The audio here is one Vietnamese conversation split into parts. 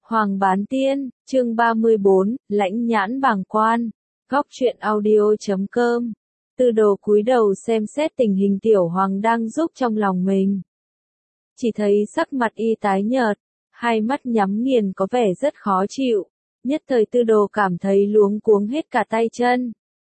Hoàng Bán Tiên, chương 34, lãnh nhãn bàng quan, góc truyện audio.com. Tư Đồ cúi đầu xem xét tình hình Tiểu Hoàng đang giúp trong lòng mình. Chỉ thấy sắc mặt y tái nhợt, hai mắt nhắm nghiền có vẻ rất khó chịu, nhất thời Tư Đồ cảm thấy luống cuống hết cả tay chân.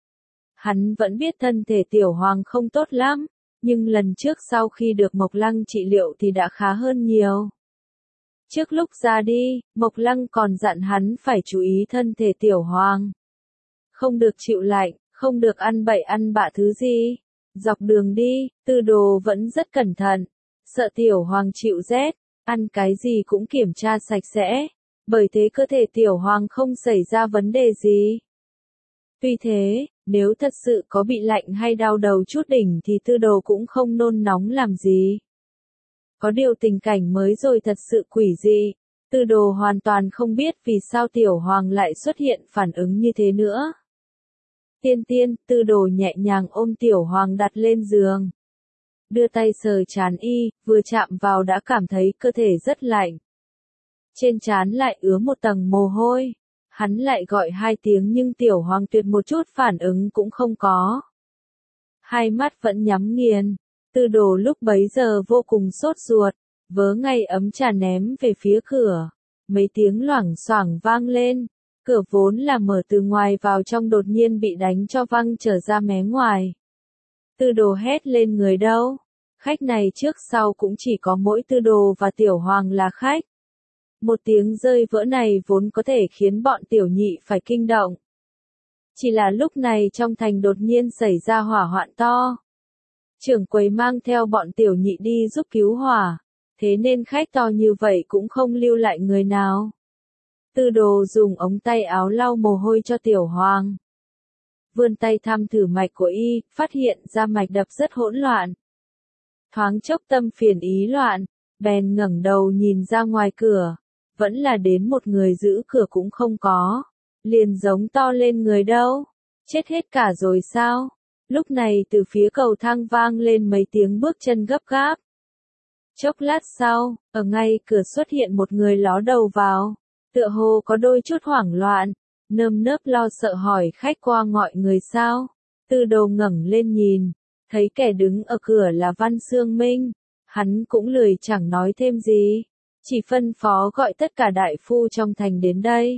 Hắn vẫn biết thân thể Tiểu Hoàng không tốt lắm, nhưng lần trước sau khi được Mộc Lăng trị liệu thì đã khá hơn nhiều. Trước lúc ra đi, Mộc Lăng còn dặn hắn phải chú ý thân thể Tiểu Hoàng. Không được chịu lạnh, không được ăn bậy ăn bạ thứ gì. Dọc đường đi, Tư Đồ vẫn rất cẩn thận, sợ Tiểu Hoàng chịu rét, ăn cái gì cũng kiểm tra sạch sẽ, bởi thế cơ thể Tiểu Hoàng không xảy ra vấn đề gì. Tuy thế, nếu thật sự có bị lạnh hay đau đầu chút đỉnh thì Tư Đồ cũng không nôn nóng làm gì. Có điều tình cảnh mới rồi thật sự quỷ dị, Tư Đồ hoàn toàn không biết vì sao Tiểu Hoàng lại xuất hiện phản ứng như thế nữa. Tiên, Tư Đồ nhẹ nhàng ôm Tiểu Hoàng đặt lên giường. Đưa tay sờ trán y, vừa chạm vào đã cảm thấy cơ thể rất lạnh. Trên trán lại ứa một tầng mồ hôi. Hắn lại gọi hai tiếng nhưng Tiểu Hoàng tuyệt một chút phản ứng cũng không có. Hai mắt vẫn nhắm nghiền. Tư Đồ lúc bấy giờ vô cùng sốt ruột, vớ ngay ấm trà ném về phía cửa. Mấy tiếng loảng xoảng vang lên, cửa vốn là mở từ ngoài vào trong đột nhiên bị đánh cho văng trở ra mé ngoài. Tư Đồ hét lên người đâu? Khách này trước sau cũng chỉ có mỗi Tư Đồ và Tiểu Hoàng là khách. Một tiếng rơi vỡ này vốn có thể khiến bọn tiểu nhị phải kinh động. Chỉ là lúc này trong thành đột nhiên xảy ra hỏa hoạn to. Trưởng quầy mang theo bọn tiểu nhị đi giúp cứu hỏa, thế nên khách to như vậy cũng không lưu lại người nào. Tư Đồ dùng ống tay áo lau mồ hôi cho Tiểu Hoàng. Vươn tay thăm thử mạch của y, phát hiện ra mạch đập rất hỗn loạn. Thoáng chốc tâm phiền ý loạn, bèn ngẩng đầu nhìn ra ngoài cửa, vẫn là đến một người giữ cửa cũng không có. Liền giống to lên người đâu? Chết hết cả rồi sao? Lúc này từ phía cầu thang vang lên mấy tiếng bước chân gấp gáp. Chốc lát sau, ở ngay cửa xuất hiện một người ló đầu vào, tựa hồ có đôi chút hoảng loạn, nơm nớp lo sợ hỏi khách qua gọi người sao. Tư Đồ ngẩng lên nhìn, thấy kẻ đứng ở cửa là Văn Xương Minh, hắn cũng lười chẳng nói thêm gì, chỉ phân phó gọi tất cả đại phu trong thành đến đây.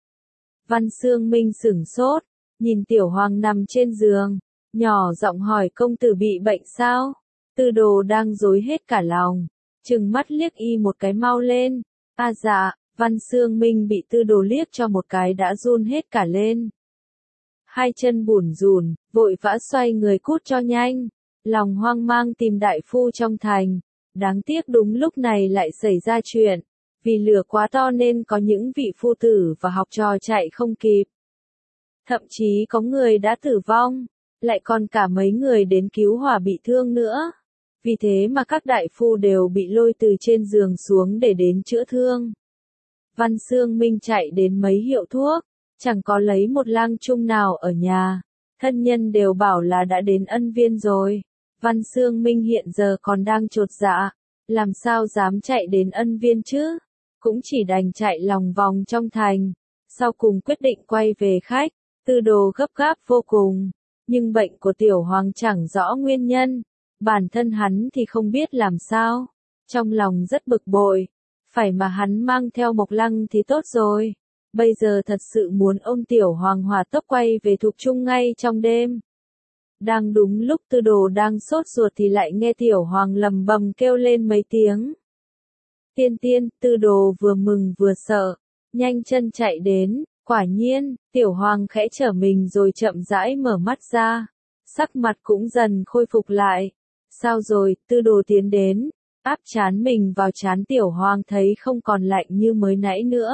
Văn Xương Minh sửng sốt, nhìn Tiểu Hoàng nằm trên giường, nhỏ giọng hỏi công tử bị bệnh sao? Tư Đồ đang rối hết cả lòng, trừng mắt liếc y một cái mau lên. Dạ, Văn Xương Minh bị Tư Đồ liếc cho một cái đã run hết cả lên. Hai chân bủn rủn, vội vã xoay người cút cho nhanh, lòng hoang mang tìm đại phu trong thành. Đáng tiếc đúng lúc này lại xảy ra chuyện, vì lửa quá to nên có những vị phu tử và học trò chạy không kịp. Thậm chí có người đã tử vong, lại còn cả mấy người đến cứu hỏa bị thương nữa. Vì thế mà các đại phu đều bị lôi từ trên giường xuống để đến chữa thương. Văn Xương Minh chạy đến mấy hiệu thuốc, chẳng có lấy một lang trung nào ở nhà. Thân nhân đều bảo là đã đến Ân Viên rồi. Văn Xương Minh hiện giờ còn đang chột dạ, làm sao dám chạy đến Ân Viên chứ? Cũng chỉ đành chạy lòng vòng trong thành. Sau cùng quyết định quay về khách. Tư Đồ gấp gáp vô cùng, nhưng bệnh của Tiểu Hoàng chẳng rõ nguyên nhân, bản thân hắn thì không biết làm sao, trong lòng rất bực bội, phải mà hắn mang theo Mộc Lăng thì tốt rồi, bây giờ thật sự muốn ôm Tiểu Hoàng hỏa tốc quay về Thục Trung ngay trong đêm. Đang đúng lúc Tư Đồ đang sốt ruột thì lại nghe Tiểu Hoàng lầm bầm kêu lên mấy tiếng. Tiên, Tư Đồ vừa mừng vừa sợ, nhanh chân chạy đến. Quả nhiên, Tiểu Hoàng khẽ trở mình rồi chậm rãi mở mắt ra, sắc mặt cũng dần khôi phục lại. Sao rồi? Tư Đồ tiến đến, áp trán mình vào trán Tiểu Hoàng thấy không còn lạnh như mới nãy nữa.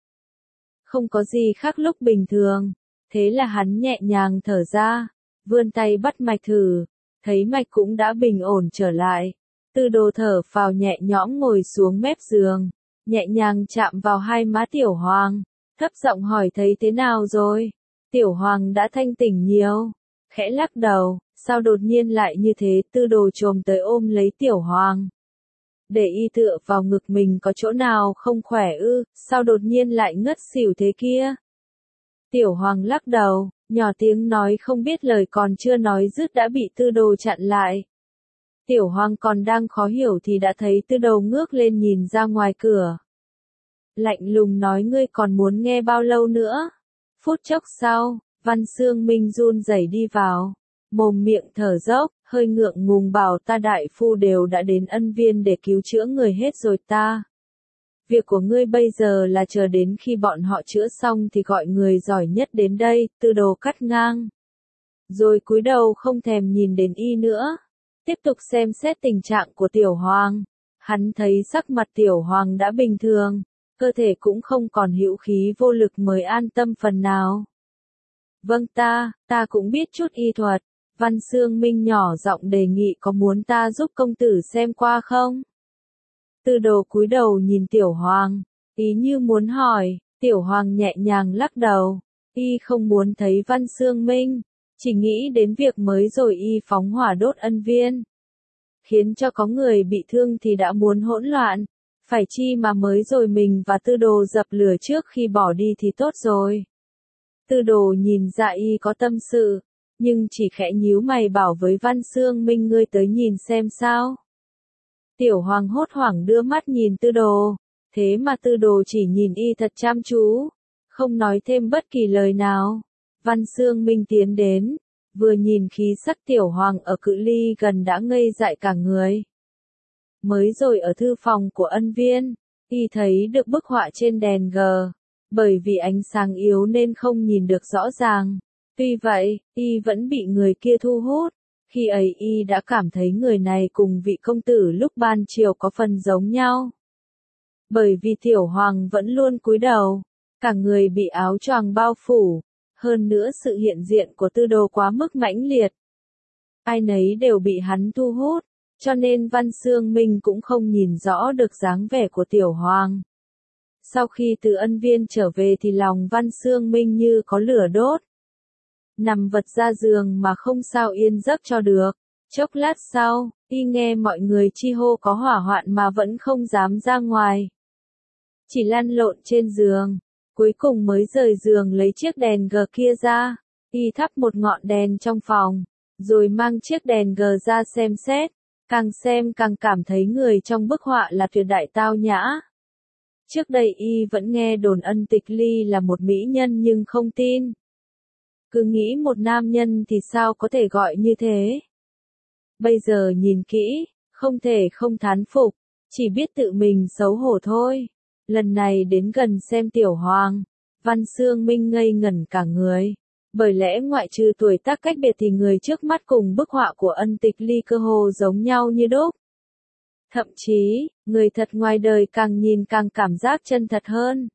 Không có gì khác lúc bình thường, thế là hắn nhẹ nhàng thở ra, vươn tay bắt mạch thử, thấy mạch cũng đã bình ổn trở lại. Tư Đồ thở phào nhẹ nhõm ngồi xuống mép giường, nhẹ nhàng chạm vào hai má Tiểu Hoàng. Thấp giọng hỏi thấy thế nào rồi? Tiểu Hoàng đã thanh tỉnh nhiều. Khẽ lắc đầu, sao đột nhiên lại như thế? Tư Đồ chồm tới ôm lấy Tiểu Hoàng. để y tựa vào ngực mình có chỗ nào không khỏe ư, sao đột nhiên lại ngất xỉu thế kia? Tiểu Hoàng lắc đầu, nhỏ tiếng nói không biết lời còn chưa nói dứt đã bị Tư Đồ chặn lại. Tiểu Hoàng còn đang khó hiểu thì đã thấy Tư Đồ ngước lên nhìn ra ngoài cửa. Lạnh lùng nói ngươi còn muốn nghe bao lâu nữa? Phút chốc sau, Văn Xương Minh run rẩy đi vào, mồm miệng thở dốc, hơi ngượng ngùng bảo ta đại phu đều đã đến Ân Viên để cứu chữa người hết rồi ta. Việc của ngươi bây giờ là chờ đến khi bọn họ chữa xong thì gọi người giỏi nhất đến đây, Tư Đồ cắt ngang. Rồi cúi đầu không thèm nhìn đến y nữa. Tiếp tục xem xét tình trạng của Tiểu Hoàng. Hắn thấy sắc mặt Tiểu Hoàng đã bình thường, cơ thể cũng không còn hữu khí vô lực mới an tâm phần nào. Vâng ta cũng biết chút y thuật. Văn Xương Minh nhỏ giọng đề nghị có muốn ta giúp công tử xem qua không? Tư Đồ cúi đầu nhìn Tiểu Hoàng, ý như muốn hỏi, Tiểu Hoàng nhẹ nhàng lắc đầu, y không muốn thấy Văn Xương Minh, chỉ nghĩ đến việc mới rồi y phóng hỏa đốt Ân Viên. Khiến cho có người bị thương thì đã muốn hỗn loạn, phải chi mà mới rồi mình và Tư Đồ dập lửa trước khi bỏ đi thì tốt rồi. Tư Đồ nhìn ra y có tâm sự, nhưng chỉ khẽ nhíu mày bảo với Văn Xương Minh ngươi tới nhìn xem sao. Tiểu Hoàng hốt hoảng đưa mắt nhìn Tư Đồ, thế mà Tư Đồ chỉ nhìn y thật chăm chú, không nói thêm bất kỳ lời nào. Văn Xương Minh tiến đến, vừa nhìn khí sắc Tiểu Hoàng ở cự ly gần đã ngây dại cả người. Mới rồi ở thư phòng của Ân Viên, y thấy được bức họa trên đèn G, bởi vì ánh sáng yếu nên không nhìn được rõ ràng. Tuy vậy, y vẫn bị người kia thu hút. Khi ấy y đã cảm thấy người này cùng vị công tử lúc ban chiều có phần giống nhau. Bởi vì Tiểu Hoàng vẫn luôn cúi đầu, cả người bị áo choàng bao phủ, hơn nữa sự hiện diện của Tư Đồ quá mức mãnh liệt. Ai nấy đều bị hắn thu hút, cho nên Văn Xương Minh cũng không nhìn rõ được dáng vẻ của Tiểu Hoàng. Sau khi từ Ân Viên trở về thì lòng Văn Xương Minh như có lửa đốt. Nằm vật ra giường mà không sao yên giấc cho được. Chốc lát sau, y nghe mọi người chi hô có hỏa hoạn mà vẫn không dám ra ngoài. Chỉ lăn lộn trên giường, cuối cùng mới rời giường lấy chiếc đèn G kia ra. Y thắp một ngọn đèn trong phòng, rồi mang chiếc đèn G ra xem xét. Càng xem càng cảm thấy người trong bức họa là tuyệt đại tao nhã. Trước đây y vẫn nghe đồn Ân Tịch Ly là một mỹ nhân nhưng không tin. Cứ nghĩ một nam nhân thì sao có thể gọi như thế. Bây giờ nhìn kỹ, không thể không thán phục, chỉ biết tự mình xấu hổ thôi. Lần này đến gần xem Tiểu Hoàng, Văn Xương Minh ngây ngẩn cả người. Bởi lẽ ngoại trừ tuổi tác cách biệt thì người trước mắt cùng bức họa của Ân Tịch Ly cơ hồ giống nhau như đúc. Thậm chí, người thật ngoài đời càng nhìn càng cảm giác chân thật hơn.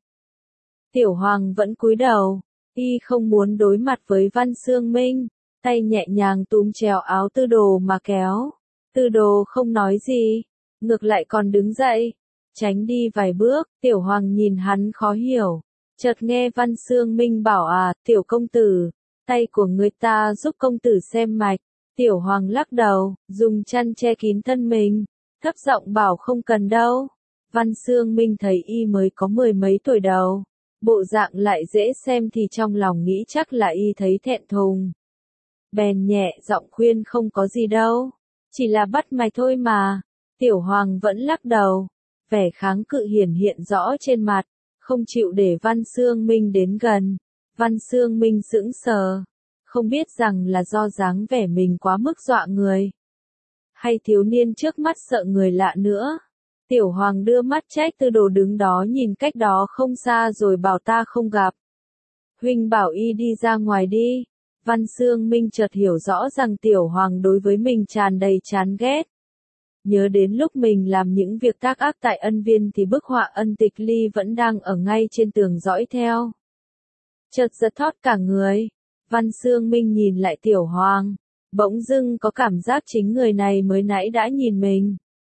Tiểu Hoàng vẫn cúi đầu, y không muốn đối mặt với Văn Xương Minh, tay nhẹ nhàng túm chéo áo Tư Đồ mà kéo. Tư Đồ không nói gì, ngược lại còn đứng dậy, tránh đi vài bước. Tiểu Hoàng nhìn hắn khó hiểu, chợt nghe Văn Xương Minh bảo Tiểu công tử, tay của người ta giúp công tử xem mạch. Tiểu Hoàng lắc đầu, dùng chăn che kín thân mình, thấp giọng bảo không cần đâu. Văn Xương Minh thấy y mới có 10 mấy tuổi đầu, bộ dạng lại dễ xem thì trong lòng nghĩ chắc là y thấy thẹn thùng. Bèn nhẹ giọng khuyên không có gì đâu, chỉ là bắt mạch thôi mà. Tiểu Hoàng vẫn lắc đầu, vẻ kháng cự hiển hiện rõ trên mặt, không chịu để Văn Xương Minh đến gần. Văn Xương Minh sững sờ, không biết rằng là do dáng vẻ mình quá mức dọa người, hay thiếu niên trước mắt sợ người lạ nữa. Tiểu Hoàng đưa mắt trách Tư Đồ đứng đó nhìn cách đó không xa rồi bảo ta không gặp. Huynh bảo y đi ra ngoài đi. Văn Xương Minh chợt hiểu rõ rằng Tiểu Hoàng đối với mình tràn đầy chán ghét. Nhớ đến lúc mình làm những việc tác ác tại Ân Viên thì bức họa Ân Tịch Ly vẫn đang ở ngay trên tường dõi theo. Chợt giật thót cả người, Văn Xương Minh nhìn lại Tiểu Hoàng, bỗng dưng có cảm giác chính người này mới nãy đã nhìn mình.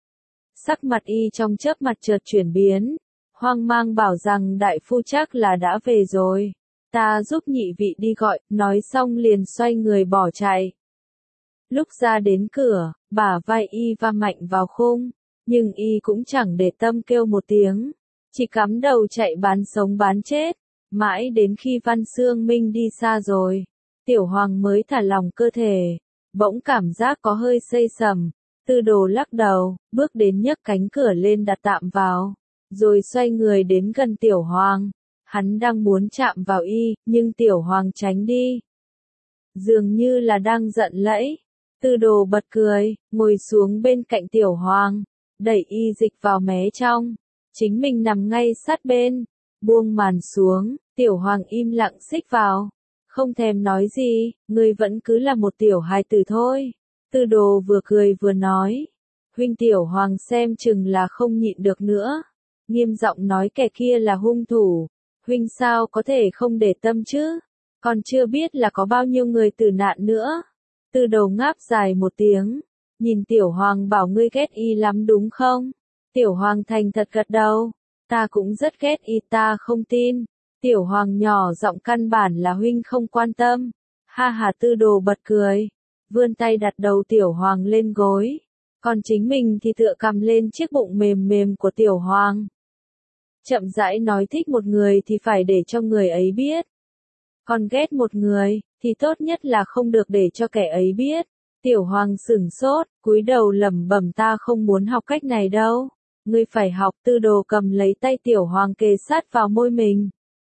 Sắc mặt y trong chớp mặt chợt chuyển biến, hoang mang bảo rằng đại phu chắc là đã về rồi. Ta giúp nhị vị đi gọi, nói xong liền xoay người bỏ chạy. Lúc ra đến cửa, bả vai y va mạnh vào khung, nhưng y cũng chẳng để tâm kêu một tiếng, chỉ cắm đầu chạy bán sống bán chết, mãi đến khi Văn Xương Minh đi xa rồi, Tiểu Hoàng mới thả lỏng cơ thể, bỗng cảm giác có hơi xây sầm, Tư Đồ lắc đầu, bước đến nhấc cánh cửa lên đặt tạm vào, rồi xoay người đến gần Tiểu Hoàng, hắn đang muốn chạm vào y, nhưng Tiểu Hoàng tránh đi. Dường như là đang giận lẫy, Tư Đồ bật cười, ngồi xuống bên cạnh Tiểu Hoàng, đẩy y dịch vào mé trong, chính mình nằm ngay sát bên, buông màn xuống, Tiểu Hoàng im lặng xích vào, không thèm nói gì, ngươi vẫn cứ là một tiểu hài tử thôi. Tư Đồ vừa cười vừa nói, huynh. Tiểu Hoàng xem chừng là không nhịn được nữa, nghiêm giọng nói kẻ kia là hung thủ, huynh sao có thể không để tâm chứ, còn chưa biết là có bao nhiêu người tử nạn nữa. Tư Đồ ngáp dài một tiếng, nhìn Tiểu Hoàng bảo ngươi ghét y lắm đúng không? Tiểu Hoàng thành thật gật đầu, ta cũng rất ghét y, ta không tin. Tiểu Hoàng nhỏ giọng căn bản là huynh không quan tâm. Ha ha, Tư Đồ bật cười, vươn tay đặt đầu Tiểu Hoàng lên gối, còn chính mình thì tựa cầm lên chiếc bụng mềm mềm của Tiểu Hoàng. Chậm rãi nói, thích một người thì phải để cho người ấy biết. Còn ghét một người, thì tốt nhất là không được để cho kẻ ấy biết. Tiểu Hoàng sửng sốt, cúi đầu lẩm bẩm, ta không muốn học cách này đâu. Ngươi phải học. Tư Đồ cầm lấy tay Tiểu Hoàng kề sát vào môi mình.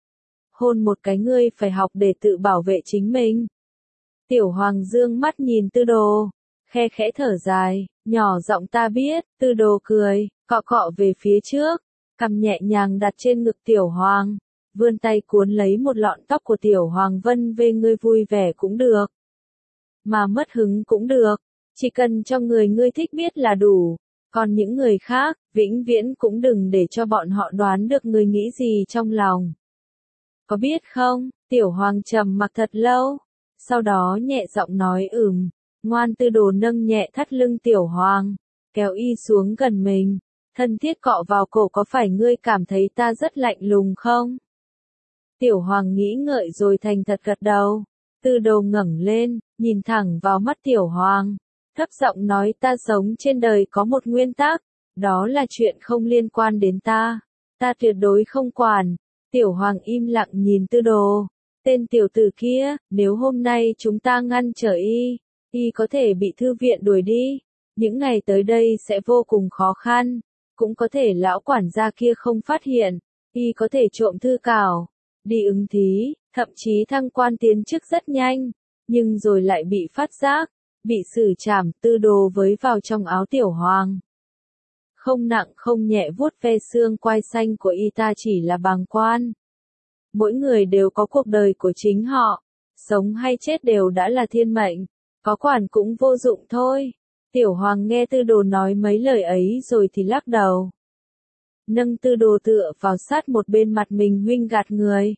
Hôn một cái, ngươi phải học để tự bảo vệ chính mình. Tiểu Hoàng dương mắt nhìn Tư Đồ, khe khẽ thở dài, nhỏ giọng, ta biết. Tư Đồ cười, cọ cọ về phía trước, cằm nhẹ nhàng đặt trên ngực Tiểu Hoàng, vươn tay cuốn lấy một lọn tóc của Tiểu Hoàng, vân vê, ngươi vui vẻ cũng được, mà mất hứng cũng được, chỉ cần cho người ngươi thích biết là đủ, còn những người khác, vĩnh viễn cũng đừng để cho bọn họ đoán được ngươi nghĩ gì trong lòng. Có biết không? Tiểu Hoàng trầm mặc thật lâu, sau đó nhẹ giọng nói, ngoan. Tư Đồ nâng nhẹ thắt lưng Tiểu Hoàng, kéo y xuống gần mình, thân thiết cọ vào cổ, có phải ngươi cảm thấy ta rất lạnh lùng không? Tiểu Hoàng nghĩ ngợi rồi thành thật gật đầu. Tư Đồ ngẩng lên, nhìn thẳng vào mắt Tiểu Hoàng, thấp giọng nói, ta sống trên đời có một nguyên tắc, đó là chuyện không liên quan đến ta tuyệt đối không quản. Tiểu Hoàng im lặng nhìn Tư Đồ, tên tiểu tử kia, nếu hôm nay chúng ta ngăn trở y có thể bị thư viện đuổi đi, những ngày tới đây sẽ vô cùng khó khăn, cũng có thể lão quản gia kia không phát hiện, y có thể trộm thư cảo, đi ứng thí, thậm chí thăng quan tiến chức rất nhanh, nhưng rồi lại bị phát giác, bị xử trảm. Tư Đồ với vào trong áo Tiểu Hoàng, không nặng không nhẹ vuốt ve xương quai xanh của y, ta chỉ là bàng quan. Mỗi người đều có cuộc đời của chính họ, sống hay chết đều đã là thiên mệnh, có quản cũng vô dụng thôi. Tiểu Hoàng nghe Tư Đồ nói mấy lời ấy rồi thì lắc đầu, nâng Tư Đồ tựa vào sát một bên mặt mình, huynh gạt người.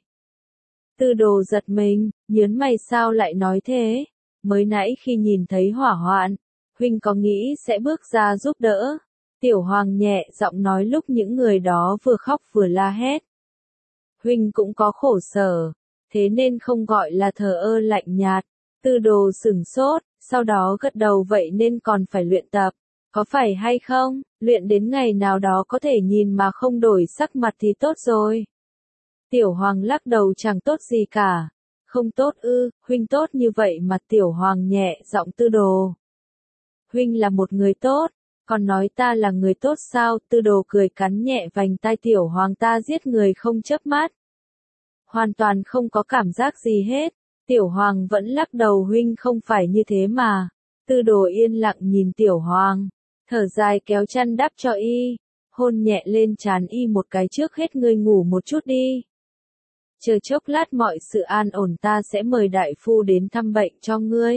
Tư Đồ giật mình, nhớn mày, sao lại nói thế? Mới nãy khi nhìn thấy hỏa hoạn, huynh có nghĩ sẽ bước ra giúp đỡ? Tiểu Hoàng nhẹ giọng nói, lúc những người đó vừa khóc vừa la hét, huynh cũng có khổ sở, thế nên không gọi là thờ ơ lạnh nhạt. Tư Đồ sửng sốt, sau đó gật đầu, vậy nên còn phải luyện tập, có phải hay không? Luyện đến ngày nào đó có thể nhìn mà không đổi sắc mặt thì tốt rồi. Tiểu Hoàng lắc đầu, chẳng tốt gì cả. Không tốt ư? Huynh tốt như vậy mà. Tiểu Hoàng nhẹ giọng, Tư Đồ, huynh là một người tốt, còn nói ta là người tốt sao? Tư Đồ cười cắn nhẹ vành tai Tiểu Hoàng, ta giết người không chớp mắt, hoàn toàn không có cảm giác gì hết. Tiểu Hoàng vẫn lắc đầu, huynh không phải như thế mà. Tư Đồ yên lặng nhìn Tiểu Hoàng, thở dài kéo chăn đắp cho y, hôn nhẹ lên trán y một cái, trước hết ngươi ngủ một chút đi. Chờ chốc lát mọi sự an ổn ta sẽ mời đại phu đến thăm bệnh cho ngươi.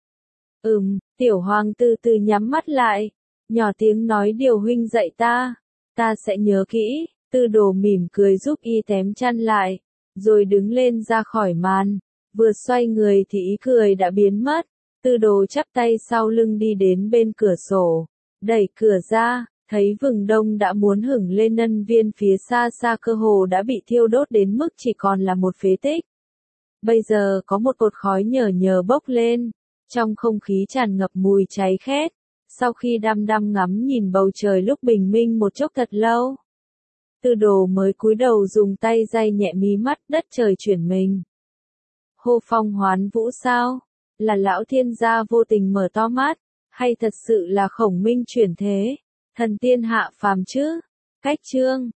Tiểu Hoàng từ từ nhắm mắt lại, nhỏ tiếng nói, điều huynh dạy ta sẽ nhớ kỹ. Tư Đồ mỉm cười giúp y tém chăn lại, rồi đứng lên ra khỏi màn, vừa xoay người thì ý cười đã biến mất. Tư Đồ chắp tay sau lưng đi đến bên cửa sổ, đẩy cửa ra, thấy vừng đông đã muốn hửng lên, Nân Viên phía xa xa cơ hồ đã bị thiêu đốt đến mức chỉ còn là một phế tích. Bây giờ có một cột khói nhờ nhờ bốc lên, trong không khí tràn ngập mùi cháy khét, Sau khi đăm đăm ngắm nhìn bầu trời lúc bình minh một chốc thật lâu, Tư Đồ mới cúi đầu dùng tay day nhẹ mí mắt, đất trời chuyển mình. Hô phong hoán vũ sao? Là lão thiên gia vô tình mở to mắt, hay thật sự là Khổng Minh chuyển thế, thần tiên hạ phàm chứ? Cách chương